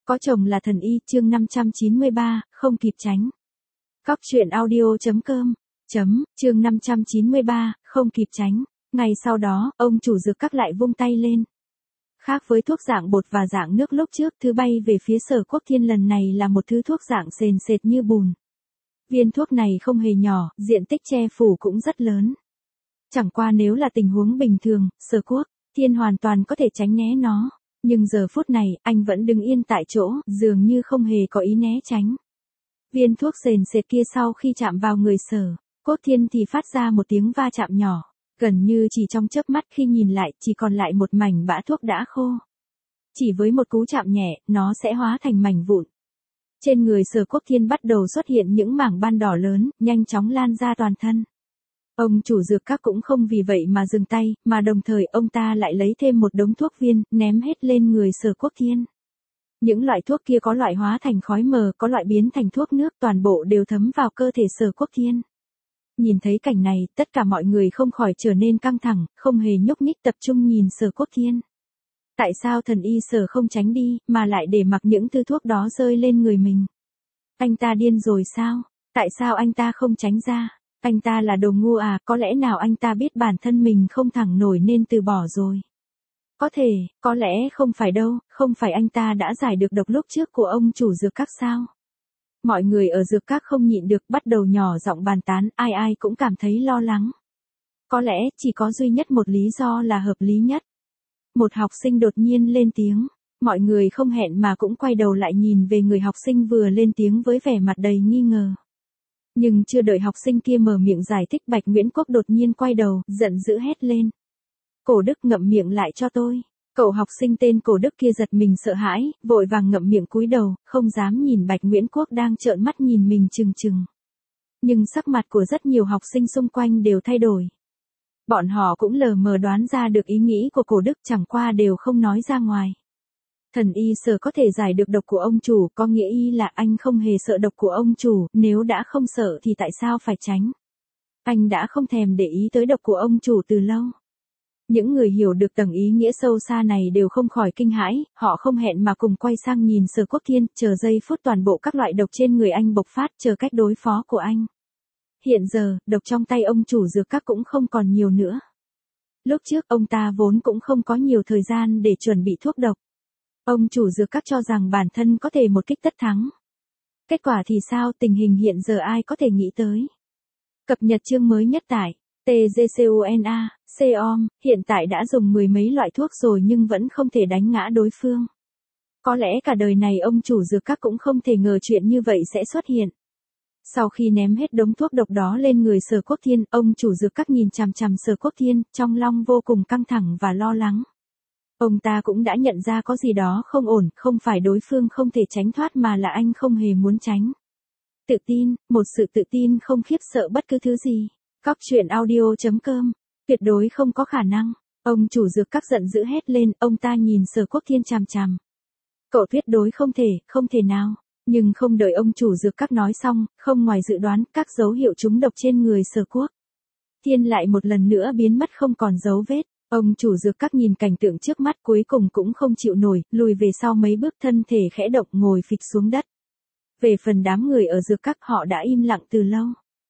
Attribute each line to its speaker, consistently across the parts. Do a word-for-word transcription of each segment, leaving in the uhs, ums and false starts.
Speaker 1: Có chồng là thần y, chương năm trăm chín mươi ba, không kịp tránh. Cóc truyện audio chấm com, chấm, chương năm trăm chín mươi ba, không kịp tránh. Ngày sau đó, ông chủ dược các lại vung tay lên. Khác với thuốc dạng bột và dạng nước lúc trước, thứ bay về phía Sở Quốc Thiên lần này là một thứ thuốc dạng sền sệt như bùn. Viên thuốc này không hề nhỏ, diện tích che phủ cũng rất lớn. Chẳng qua nếu là tình huống bình thường, Sở Quốc Thiên hoàn toàn có thể tránh né nó. Nhưng giờ phút này, anh vẫn đứng yên tại chỗ, dường như không hề có ý né tránh. Viên thuốc sền sệt kia sau khi chạm vào người Sở Quốc Thiên thì phát ra một tiếng va chạm nhỏ, gần như chỉ trong chớp mắt khi nhìn lại chỉ còn lại một mảnh bã thuốc đã khô. Chỉ với một cú chạm nhẹ, nó sẽ hóa thành mảnh vụn. Trên người Sở Quốc Thiên bắt đầu xuất hiện những mảng ban đỏ lớn, nhanh chóng lan ra toàn thân. Ông chủ dược các cũng không vì vậy mà dừng tay, mà đồng thời ông ta lại lấy thêm một đống thuốc viên, ném hết lên người Sở Quốc Thiên. Những loại thuốc kia có loại hóa thành khói mờ, có loại biến thành thuốc nước, toàn bộ đều thấm vào cơ thể Sở Quốc Thiên. Nhìn thấy cảnh này, tất cả mọi người không khỏi trở nên căng thẳng, không hề nhúc nhích tập trung nhìn Sở Quốc Thiên. Tại sao thần y Sở không tránh đi, mà lại để mặc những thứ thuốc đó rơi lên người mình? Anh ta điên rồi sao? Tại sao anh ta không tránh ra? Anh ta là đồ ngu à, có lẽ nào anh ta biết bản thân mình không thẳng nổi nên từ bỏ rồi. Có thể, có lẽ không phải đâu, không phải anh ta đã giải được độc lúc trước của ông chủ dược các sao? Mọi người ở dược các không nhịn được bắt đầu nhỏ giọng bàn tán, ai ai cũng cảm thấy lo lắng. Có lẽ chỉ có duy nhất một lý do là hợp lý nhất. Một học sinh đột nhiên lên tiếng, mọi người không hẹn mà cũng quay đầu lại nhìn về người học sinh vừa lên tiếng với vẻ mặt đầy nghi ngờ. Nhưng chưa đợi học sinh kia mở miệng giải thích, Bạch Nguyễn Quốc đột nhiên quay đầu, giận dữ hét lên. Cổ Đức, ngậm miệng lại cho tôi. Cậu học sinh tên Cổ Đức kia giật mình sợ hãi, vội vàng ngậm miệng cúi đầu, không dám nhìn Bạch Nguyễn Quốc đang trợn mắt nhìn mình trừng trừng. Nhưng sắc mặt của rất nhiều học sinh xung quanh đều thay đổi. Bọn họ cũng lờ mờ đoán ra được ý nghĩ của Cổ Đức, chẳng qua đều không nói ra ngoài. Thần y Sở có thể giải được độc của ông chủ, có nghĩa y là anh không hề sợ độc của ông chủ, nếu đã không sợ thì tại sao phải tránh? Anh đã không thèm để ý tới độc của ông chủ từ lâu. Những người hiểu được tầng ý nghĩa sâu xa này đều không khỏi kinh hãi, họ không hẹn mà cùng quay sang nhìn Sở Quốc Thiên, chờ giây phút toàn bộ các loại độc trên người anh bộc phát, chờ cách đối phó của anh. Hiện giờ, độc trong tay ông chủ dược các cũng không còn nhiều nữa. Lúc trước ông ta vốn cũng không có nhiều thời gian để chuẩn bị thuốc độc. Ông chủ dược các cho rằng bản thân có thể một kích tất thắng. Kết quả thì sao, tình hình hiện giờ ai có thể nghĩ tới. Cập nhật chương mới nhất tại tê giê xê o en a, xê-om, hiện tại đã dùng mười mấy loại thuốc rồi nhưng vẫn không thể đánh ngã đối phương. Có lẽ cả đời này ông chủ dược các cũng không thể ngờ chuyện như vậy sẽ xuất hiện. Sau khi ném hết đống thuốc độc đó lên người Sở Quốc Thiên, ông chủ dược các nhìn chằm chằm Sở Quốc Thiên, trong lòng vô cùng căng thẳng và lo lắng. Ông ta cũng đã nhận ra có gì đó không ổn, không phải đối phương không thể tránh thoát mà là anh không hề muốn tránh. Tự tin, một sự tự tin không khiếp sợ bất cứ thứ gì. Cóc truyện audio chấm com, tuyệt đối không có khả năng. Ông chủ dược các giận dữ hét lên, ông ta nhìn Sở Quốc Thiên chằm chằm. Cậu tuyệt đối không thể, không thể nào. Nhưng không đợi ông chủ dược các nói xong, không ngoài dự đoán, các dấu hiệu trúng độc trên người Sở Quốc Thiên lại một lần nữa biến mất không còn dấu vết. Ông chủ dược các nhìn cảnh tượng trước mắt cuối cùng cũng không chịu nổi, lùi về sau mấy bước, thân thể khẽ động, ngồi phịch xuống đất. Về phần đám người ở dược các, họ đã im lặng từ lâu.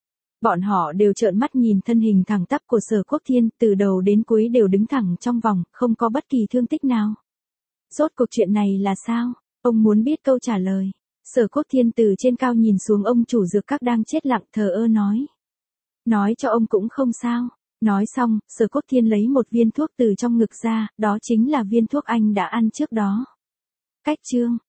Speaker 1: Bọn họ đều trợn mắt nhìn thân hình thẳng tắp của Sở Quốc Thiên, từ đầu đến cuối đều đứng thẳng trong vòng, không có bất kỳ thương tích nào. Rốt cuộc chuyện này là sao? Ông muốn biết câu trả lời. Sở Quốc Thiên từ trên cao nhìn xuống ông chủ dược các đang chết lặng, thờ ơ nói. Nói cho ông cũng không sao. Nói xong, Sở Quốc Thiên lấy một viên thuốc từ trong ngực ra, đó chính là viên thuốc anh đã ăn trước đó. Cách chương